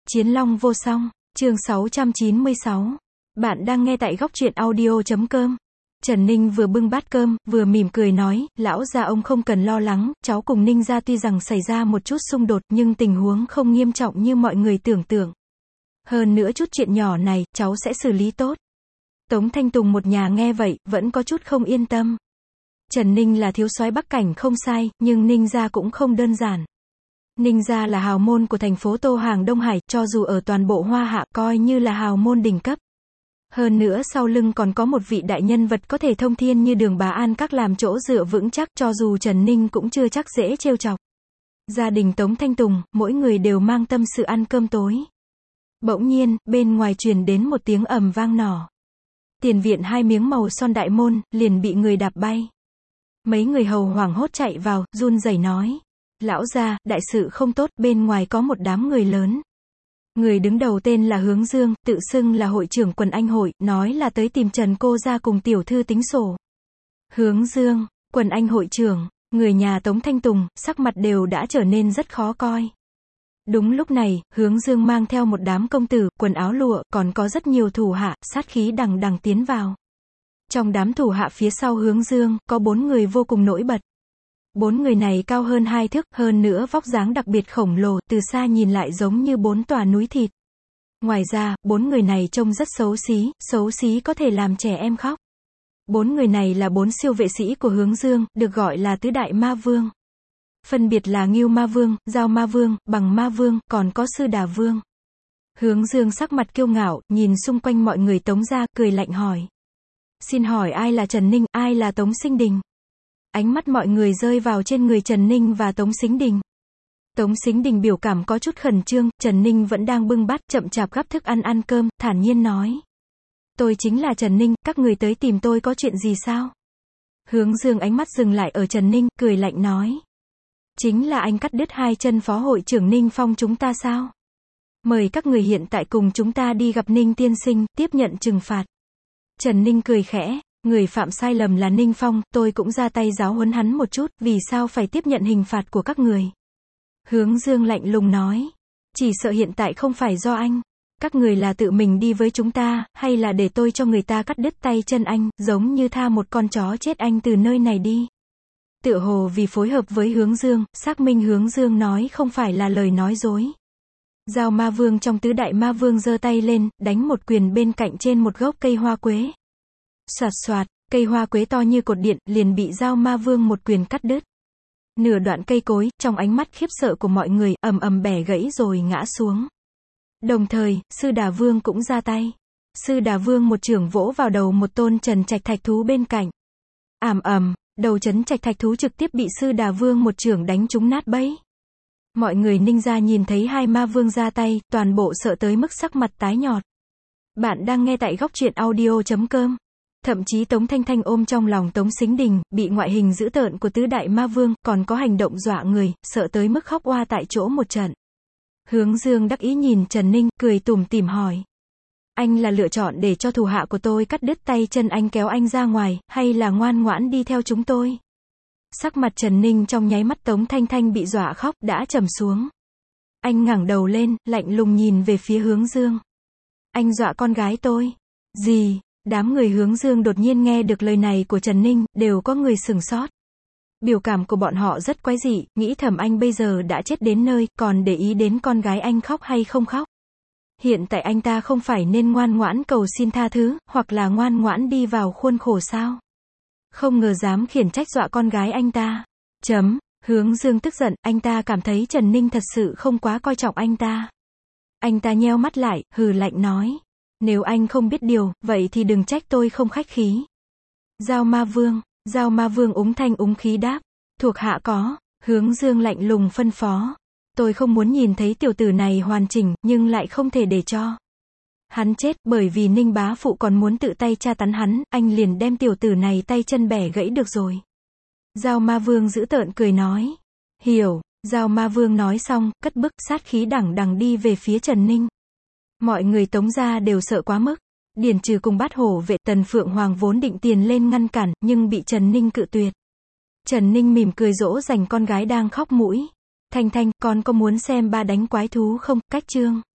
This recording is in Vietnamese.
Chiến Long vô song, chương 696. Bạn đang nghe tại góc truyện audio.com. Trần Ninh vừa bưng bát cơm, vừa mỉm cười nói, lão gia ông không cần lo lắng, cháu cùng Ninh gia tuy rằng xảy ra một chút xung đột nhưng tình huống không nghiêm trọng như mọi người tưởng tượng. Hơn nữa chút chuyện nhỏ này, cháu sẽ xử lý tốt. Tống Thanh Tùng một nhà nghe vậy, vẫn có chút không yên tâm. Trần Ninh là thiếu soái Bắc Cảnh không sai, nhưng Ninh gia cũng không đơn giản. Ninh gia là hào môn của thành phố Tô Hàng Đông Hải, cho dù ở toàn bộ Hoa Hạ coi như là hào môn đỉnh cấp. Hơn nữa sau lưng còn có một vị đại nhân vật có thể thông thiên như Đường Bá An các làm chỗ dựa vững chắc, cho dù Trần Ninh cũng chưa chắc dễ trêu chọc. Gia đình Tống Thanh Tùng, mỗi người đều mang tâm sự ăn cơm tối. Bỗng nhiên, bên ngoài truyền đến một tiếng ầm vang nỏ. Tiền viện hai miếng màu son đại môn, liền bị người đạp bay. Mấy người hầu hoảng hốt chạy vào, run rẩy nói. Lão gia, đại sự không tốt, bên ngoài có một đám người lớn. Người đứng đầu tên là Hướng Dương, tự xưng là hội trưởng Quần Anh hội, nói là tới tìm Trần cô gia cùng tiểu thư tính sổ. Hướng Dương, Quần Anh hội trưởng, người nhà Tống Thanh Tùng, sắc mặt đều đã trở nên rất khó coi. Đúng lúc này, Hướng Dương mang theo một đám công tử, quần áo lụa, còn có rất nhiều thủ hạ, sát khí đằng đằng tiến vào. Trong đám thủ hạ phía sau Hướng Dương, có 4 người vô cùng nổi bật. 4 người này cao hơn 2 thước, hơn nữa vóc dáng đặc biệt khổng lồ, từ xa nhìn lại giống như 4 tòa núi thịt. Ngoài ra, 4 người này trông rất xấu xí có thể làm trẻ em khóc. 4 người này là 4 siêu vệ sĩ của Hướng Dương, được gọi là tứ đại ma vương. Phân biệt là Ngưu Ma Vương, Giao Ma Vương, Bằng Ma Vương, còn có Sư Đà Vương. Hướng Dương sắc mặt kiêu ngạo, nhìn xung quanh mọi người Tống gia, cười lạnh hỏi. Xin hỏi ai là Trần Ninh, ai là Tống Sinh Đình? Ánh mắt mọi người rơi vào trên người Trần Ninh và Tống Sinh Đình. Tống Sinh Đình biểu cảm có chút khẩn trương, Trần Ninh vẫn đang bưng bát, chậm chạp gắp thức ăn ăn cơm, thản nhiên nói. Tôi chính là Trần Ninh, các người tới tìm tôi có chuyện gì sao? Hướng Dương ánh mắt dừng lại ở Trần Ninh, cười lạnh nói. Chính là anh cắt đứt 2 chân phó hội trưởng Ninh Phong chúng ta sao? Mời các người hiện tại cùng chúng ta đi gặp Ninh tiên sinh, tiếp nhận trừng phạt. Trần Ninh cười khẽ, người phạm sai lầm là Ninh Phong, tôi cũng ra tay giáo huấn hắn một chút, vì sao phải tiếp nhận hình phạt của các người? Hướng Dương lạnh lùng nói, chỉ sợ hiện tại không phải do anh. Các người là tự mình đi với chúng ta, hay là để tôi cho người ta cắt đứt tay chân anh, giống như tha một con chó chết anh từ nơi này đi. Tựa hồ vì phối hợp với Hướng Dương, xác minh Hướng Dương nói không phải là lời nói dối. Giao Ma Vương trong tứ đại ma vương giơ tay lên, đánh một quyền bên cạnh trên một gốc cây hoa quế. Soạt soạt, cây hoa quế to như cột điện, liền bị Giao Ma Vương một quyền cắt đứt. Nửa đoạn cây cối, trong ánh mắt khiếp sợ của mọi người, ầm ầm bẻ gãy rồi ngã xuống. Đồng thời, Sư Đà Vương cũng ra tay. Sư Đà Vương một chưởng vỗ vào đầu một tôn trần trạch thạch thú bên cạnh. Ầm ầm, đầu trấn trạch thạch thú trực tiếp bị Sư Đà Vương một chưởng đánh trúng nát bấy. Mọi người Ninh gia nhìn thấy hai ma vương ra tay, toàn bộ sợ tới mức sắc mặt tái nhợt. Bạn đang nghe tại góc truyện audio.com. Thậm chí Tống Thanh Thanh ôm trong lòng Tống Sinh Đình, bị ngoại hình dữ tợn của tứ đại ma vương, còn có hành động dọa người, sợ tới mức khóc oa tại chỗ một trận. Hướng Dương đắc ý nhìn Trần Ninh, cười tủm tỉm hỏi. Anh là lựa chọn để cho thủ hạ của tôi cắt đứt tay chân anh kéo anh ra ngoài, hay là ngoan ngoãn đi theo chúng tôi? Sắc mặt Trần Ninh trong nháy mắt Tống Thanh Thanh bị dọa khóc, đã trầm xuống. Anh ngẩng đầu lên, lạnh lùng nhìn về phía Hướng Dương. Anh dọa con gái tôi. Gì? Đám người Hướng Dương đột nhiên nghe được lời này của Trần Ninh, đều có người sửng sốt. Biểu cảm của bọn họ rất quái dị, nghĩ thầm anh bây giờ đã chết đến nơi, còn để ý đến con gái anh khóc hay không khóc. Hiện tại anh ta không phải nên ngoan ngoãn cầu xin tha thứ, hoặc là ngoan ngoãn đi vào khuôn khổ sao? Không ngờ dám khiển trách dọa con gái anh ta. Hướng Dương tức giận, anh ta cảm thấy Trần Ninh thật sự không quá coi trọng anh ta. Anh ta nheo mắt lại, hừ lạnh nói. Nếu anh không biết điều, vậy thì đừng trách tôi không khách khí. Giao Ma Vương úng thanh úng khí đáp. Thuộc hạ có. Hướng Dương lạnh lùng phân phó. Tôi không muốn nhìn thấy tiểu tử này hoàn chỉnh, nhưng lại không thể để cho hắn chết, bởi vì Ninh bá phụ còn muốn tự tay tra tấn hắn, anh liền đem tiểu tử này tay chân bẻ gãy được rồi. Giao Ma Vương dữ tợn cười nói. Hiểu. Giao Ma Vương nói xong, cất bước, sát khí đằng đằng đi về phía Trần Ninh. Mọi người Tống gia đều sợ quá mức. Điền Trừ cùng Bát Hổ vệ Tần Phượng Hoàng vốn định tiền lên ngăn cản, nhưng bị Trần Ninh cự tuyệt. Trần Ninh mỉm cười dỗ dành con gái đang khóc mũi. Thanh Thanh, con có muốn xem ba đánh quái thú không? Cách chương.